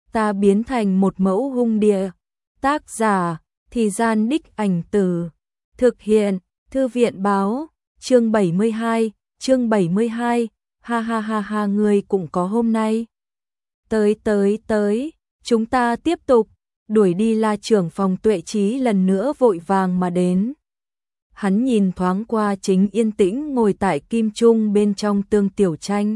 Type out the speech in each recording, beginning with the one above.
ta biến thành một mẫu hung địa. Tác giả, Thì Gian Đích Ảnh Từ. Thực hiện, Thư viện báo, chương 72, ha ha ha ha, người cũng có hôm nay. Tới, chúng ta tiếp tục, đuổi đi. La trưởng phòng Tuệ Chí lần nữa vội vàng mà đến. Hắn nhìn thoáng qua Chính yên tĩnh ngồi tại kim trung bên trong Tương Tiểu Tranh.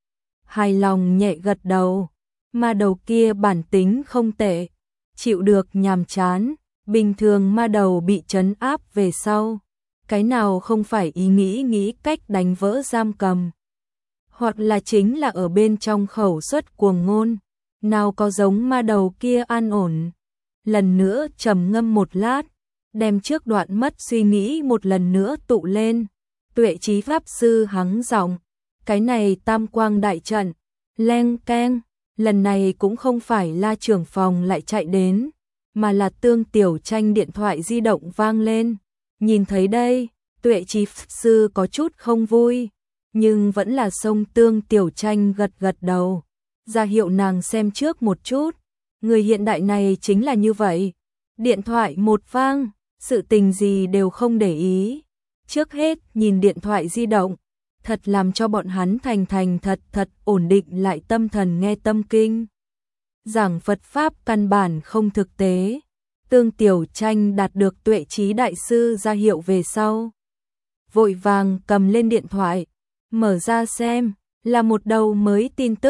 Hài lòng nhẹ gật đầu, ma đầu kia bản tính không tệ, chịu được nhàm chán, bình thường ma đầu bị trấn áp về sau. Cái nào không phải nghĩ cách đánh vỡ giam cầm. Hoặc là chính là ở bên trong khẩu xuất cuồng ngôn, nào có giống ma đầu kia an ổn. Lần nữa trầm ngâm một lát, đem trước đoạn mất suy nghĩ một lần nữa tụ lên. Tuệ Chí Pháp Sư hắng giọng, cái này tam quang đại trận, leng keng, lần này cũng không phải La trưởng phòng lại chạy đến, mà là Tương Tiểu Tranh điện thoại di động vang lên. Nhìn thấy đây, Tuệ Chí Pháp Sư có chút không vui, nhưng vẫn là xông Tương Tiểu Tranh gật đầu, ra hiệu nàng xem trước một chút. Người hiện đại này chính là như vậy, điện thoại một vang, sự tình gì đều không để ý, trước hết nhìn điện thoại di động, thật làm cho bọn hắn thành thật ổn định lại tâm thần nghe tâm kinh. Giảng Phật Pháp căn bản không thực tế. Tương Tiểu Tranh đạt được Tuệ Chí đại sư ra hiệu về sau, vội vàng cầm lên điện thoại, mở ra xem, là một đầu mới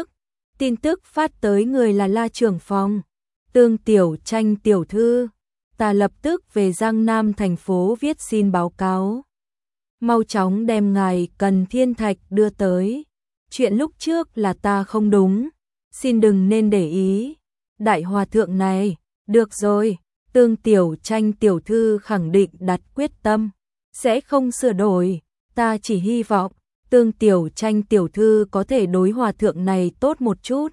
tin tức phát tới người là La trưởng phòng. Tương Tiểu Tranh tiểu thư, ta lập tức về Giang Nam thành phố viết xin báo cáo. Mau chóng đem ngài Cần Thiên Thạch đưa tới. Chuyện lúc trước là ta không đúng, xin đừng nên để ý. Đại hòa thượng này, được rồi, Tương Tiểu Tranh tiểu thư khẳng định đặt quyết tâm, sẽ không sửa đổi. Ta chỉ hy vọng Tương Tiểu Tranh tiểu thư có thể đối hòa thượng này tốt một chút.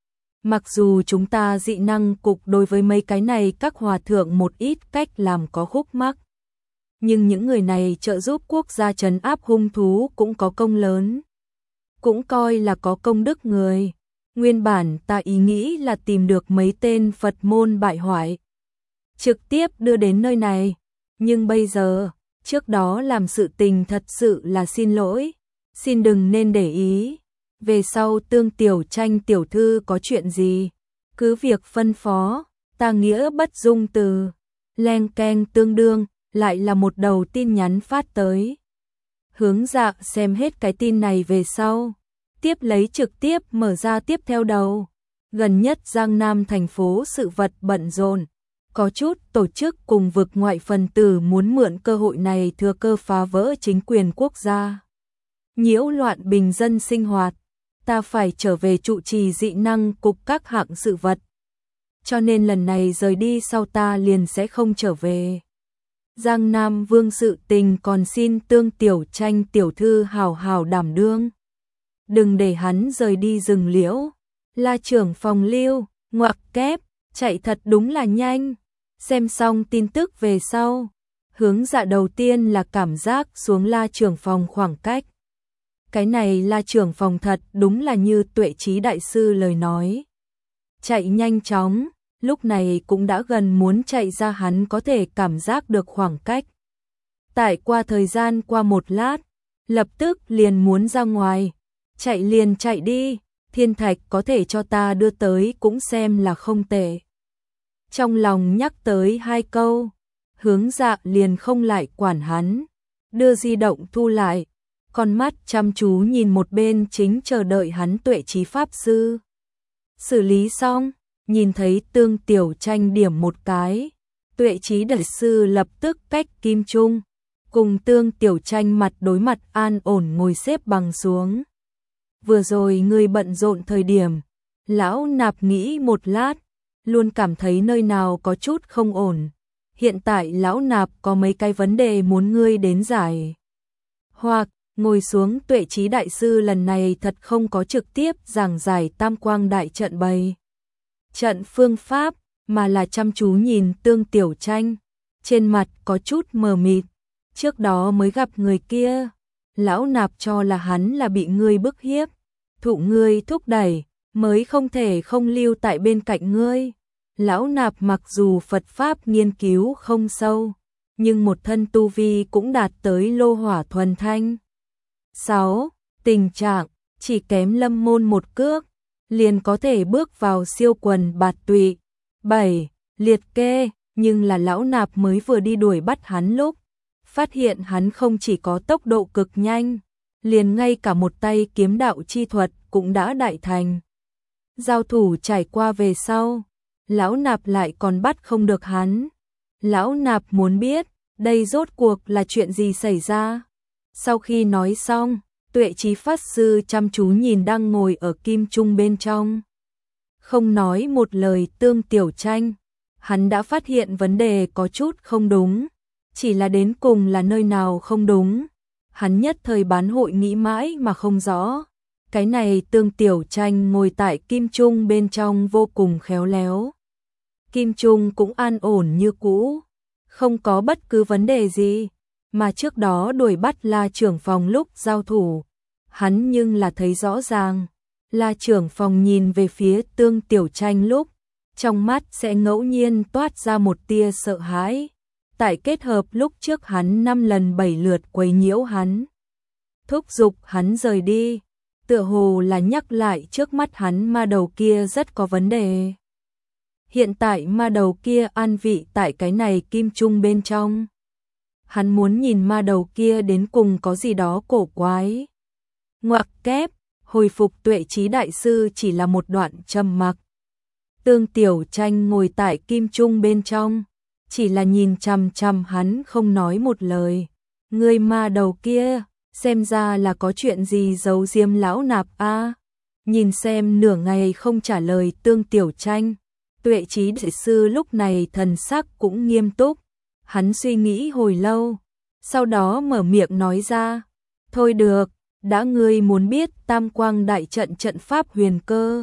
Mặc dù chúng ta dị năng cục đối với mấy cái này các hòa thượng một ít cách làm có khúc mắc, nhưng những người này trợ giúp quốc gia trấn áp hung thú cũng có công lớn, cũng coi là có công đức người. Nguyên bản ta ý nghĩ là tìm được mấy tên Phật môn bại hoại, trực tiếp đưa đến nơi này, nhưng bây giờ, trước đó làm sự tình thật sự là xin lỗi, xin đừng nên để ý. Về sau Tương Tiểu Tranh tiểu thư có chuyện gì, cứ việc phân phó, ta nghĩa bất dung từ. Leng keng, tương đương, lại là một đầu tin nhắn phát tới. Hướng Dạ xem hết cái tin này về sau, tiếp lấy trực tiếp mở ra tiếp theo đầu. Gần nhất Giang Nam thành phố sự vật bận rộn, có chút tổ chức cùng vực ngoại phần tử muốn mượn cơ hội này thừa cơ phá vỡ chính quyền quốc gia, nhiễu loạn bình dân sinh hoạt. Ta phải trở về trụ trì dị năng cục các hạng sự vật, cho nên lần này rời đi sau ta liền sẽ không trở về. Giang Nam Vương sự tình còn xin Tương Tiểu Tranh tiểu thư hào đảm đương, đừng để hắn rời đi rừng liễu. La trưởng phòng Lưu, ngoặc kép, chạy thật đúng là nhanh. Xem xong tin tức về sau, Hướng Dạ đầu tiên là cảm giác xuống La trưởng phòng khoảng cách. Cái này La trưởng phòng thật đúng là như Tuệ Chí đại sư lời nói, chạy nhanh chóng, lúc này cũng đã gần muốn chạy ra, hắn có thể cảm giác được khoảng cách. Tại qua thời gian qua một lát, lập tức liền muốn ra ngoài, chạy liền chạy đi, thiên thạch có thể cho ta đưa tới cũng xem là không tệ. Trong lòng nhắc tới hai câu, Hướng Dạ liền không lại quản hắn, đưa di động thu lại, con mắt chăm chú nhìn một bên chính chờ đợi hắn Tuệ Chí Pháp Sư. Xử lý xong, nhìn thấy Tương Tiểu Tranh điểm một cái, Tuệ Chí đại sư lập tức cách kim trung, cùng Tương Tiểu Tranh mặt đối mặt an ổn ngồi xếp bằng xuống. Vừa rồi ngươi bận rộn thời điểm, lão nạp nghĩ một lát, luôn cảm thấy nơi nào có chút không ổn. Hiện tại lão nạp có mấy cái vấn đề muốn ngươi đến giải. Hoặc ngồi xuống. Tuệ Chí đại sư lần này thật không có trực tiếp giảng giải tam quang đại trận bày trận phương pháp, mà là chăm chú nhìn Tương Tiểu Tranh, trên mặt có chút mờ mịt. Trước đó mới gặp người kia, lão nạp cho là hắn là bị ngươi bức hiếp, thụ ngươi thúc đẩy, mới không thể không lưu tại bên cạnh ngươi. Lão Nạp mặc dù Phật Pháp nghiên cứu không sâu, nhưng một thân tu vi cũng đạt tới lô hỏa thuần thanh. 6. Tình trạng, chỉ kém Lâm Môn một cước, liền có thể bước vào siêu quần bạt tụy. 7. Liệt kê, nhưng là Lão Nạp mới vừa đi đuổi bắt hắn lúc, phát hiện hắn không chỉ có tốc độ cực nhanh, liền ngay cả một tay kiếm đạo chi thuật cũng đã đại thành. Giao thủ trải qua về sau, Lão Nạp lại còn bắt không được hắn. Lão Nạp muốn biết, đây rốt cuộc là chuyện gì xảy ra. Sau khi nói xong, Tuệ Chí Pháp Sư chăm chú nhìn đang ngồi ở kim trung bên trong. Không nói một lời Tương Tiểu Tranh, hắn đã phát hiện vấn đề có chút không đúng, chỉ là đến cùng là nơi nào không đúng. Hắn nhất thời bán hội nghĩ mãi mà không rõ. Cái này Tương Tiểu Tranh ngồi tại kim trung bên trong vô cùng khéo léo. Kim trung cũng an ổn như cũ, không có bất cứ vấn đề gì, mà trước đó đuổi bắt La trưởng phòng lúc giao thủ, hắn nhưng là thấy rõ ràng. La trưởng phòng nhìn về phía Tương Tiểu Tranh lúc, trong mắt sẽ ngẫu nhiên toát ra một tia sợ hãi. Tại kết hợp lúc trước hắn 5 lần 7 lượt quấy nhiễu hắn, thúc giục hắn rời đi, tựa hồ là nhắc lại trước mắt hắn ma đầu kia rất có vấn đề. Hiện tại ma đầu kia an vị tại cái này kim trung bên trong. Hắn muốn nhìn ma đầu kia đến cùng có gì đó cổ quái. Ngoặc kép, hồi phục Tuệ Chí đại sư chỉ là một đoạn trầm mặc. Tương Tiểu Tranh ngồi tại kim trung bên trong, chỉ là nhìn chằm chằm hắn không nói một lời. Người ma đầu kia, xem ra là có chuyện gì giấu giếm Lão Nạp a. Nhìn xem nửa ngày không trả lời Tương Tiểu Tranh, Tuệ Chí đại sư lúc này thần sắc cũng nghiêm túc. Hắn suy nghĩ hồi lâu, sau đó mở miệng nói ra, thôi được, đã ngươi muốn biết Tam Quang Đại Trận trận pháp huyền cơ,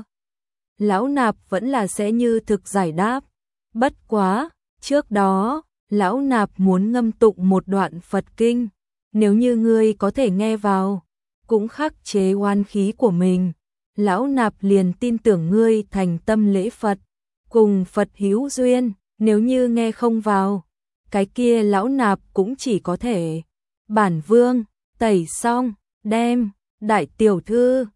Lão Nạp vẫn là sẽ như thực giải đáp. Bất quá, trước đó, Lão Nạp muốn ngâm tụng một đoạn Phật kinh, nếu như ngươi có thể nghe vào, cũng khắc chế oan khí của mình, Lão Nạp liền tin tưởng ngươi thành tâm lễ Phật, cùng Phật hữu duyên. Nếu như nghe không vào, cái kia Lão Nạp cũng chỉ có thể bản vương tẩy xong đem. Đại tiểu thư,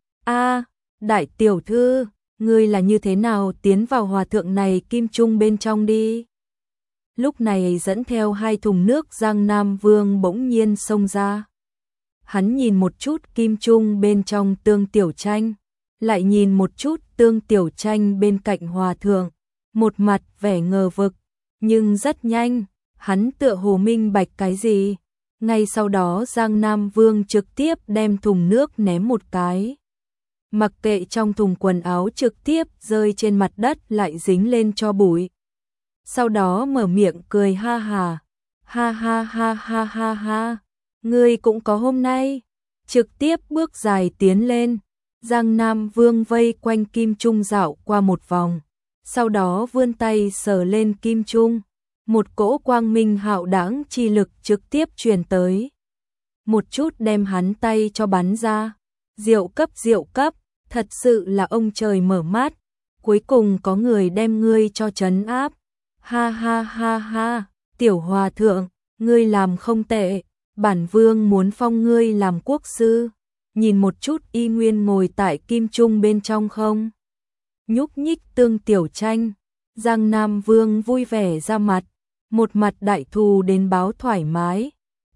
đại tiểu thư, ngươi là như thế nào tiến vào hòa thượng này kim trung bên trong đi? Lúc này dẫn theo 2 thùng nước Giang Nam Vương bỗng nhiên xông ra. Hắn nhìn một chút kim trung bên trong Tương Tiểu Tranh, lại nhìn một chút Tương Tiểu Tranh bên cạnh hòa thượng, một mặt vẻ ngờ vực, nhưng rất nhanh, hắn tựa hồ minh bạch cái gì. Ngay sau đó Giang Nam Vương trực tiếp đem thùng nước ném một cái. Mặc kệ trong thùng quần áo trực tiếp rơi trên mặt đất lại dính lên cho bụi. Sau đó mở miệng cười ha ha, ha ha ha ha ha ha, ngươi cũng có hôm nay. Trực tiếp bước dài tiến lên, Giang Nam Vương vây quanh kim trung dạo qua một vòng, sau đó vươn tay sờ lên kim trung. Một cỗ quang minh hạo đãng chi lực trực tiếp truyền tới, một chút đem hắn tay cho bắn ra. Diệu cấp, thật sự là ông trời mở mắt, cuối cùng có người đem ngươi cho trấn áp. Ha ha ha ha, tiểu hòa thượng, ngươi làm không tệ, bản vương muốn phong ngươi làm quốc sư. Nhìn một chút y nguyên ngồi tại kim trung bên trong không nhúc nhích Tương Tiểu Tranh, Giang Nam Vương vui vẻ ra mặt, một mặt đại thù đến báo thoải mái.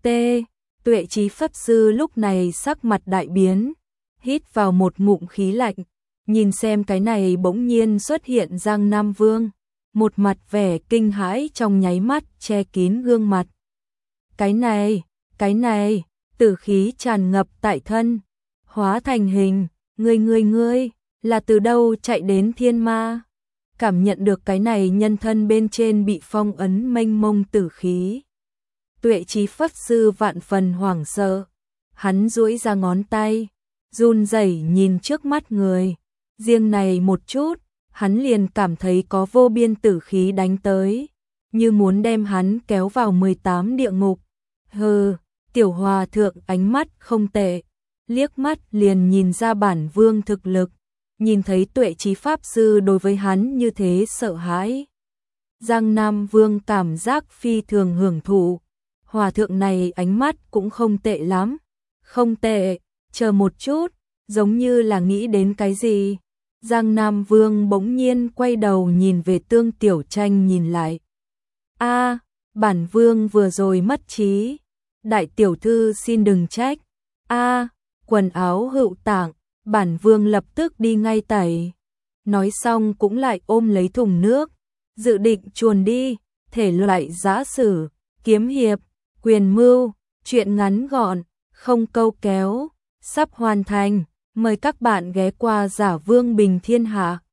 Tuệ Chí Pháp Sư lúc này sắc mặt đại biến, hít vào một ngụm khí lạnh, nhìn xem cái này bỗng nhiên xuất hiện Giang Nam Vương, một mặt vẻ kinh hãi trong nháy mắt che kín gương mặt. Cái này, tử khí tràn ngập tại thân, hóa thành hình, ngươi, là từ đâu chạy đến thiên ma? Cảm nhận được cái này nhân thân bên trên bị phong ấn mênh mông tử khí. Tuệ Chí Pháp Sư vạn phần hoảng sợ, hắn duỗi ra ngón tay, run rẩy nhìn trước mắt người, riêng này một chút, hắn liền cảm thấy có vô biên tử khí đánh tới, như muốn đem hắn kéo vào 18 địa ngục. Hừ, tiểu hòa thượng ánh mắt không tệ, liếc mắt liền nhìn ra bản vương thực lực, nhìn thấy Tuệ Chí Pháp Sư đối với hắn như thế sợ hãi. Giang Nam Vương cảm giác phi thường hưởng thụ, hòa thượng này ánh mắt cũng không tệ lắm. Không tệ, chờ một chút, giống như là nghĩ đến cái gì. Giang Nam Vương bỗng nhiên quay đầu nhìn về Tương Tiểu Tranh nhìn lại. A, bản vương vừa rồi mất trí. Đại tiểu thư xin đừng trách. A, quần áo hữu tạng, bản vương lập tức đi ngay tẩy. Nói xong cũng lại ôm lấy thùng nước, dự định chuồn đi, thể loại giã sử, kiếm hiệp, quyền mưu, truyện ngắn gọn, không câu kéo, sắp hoàn thành. Mời các bạn ghé qua Giả Vương Bình Thiên Hạ.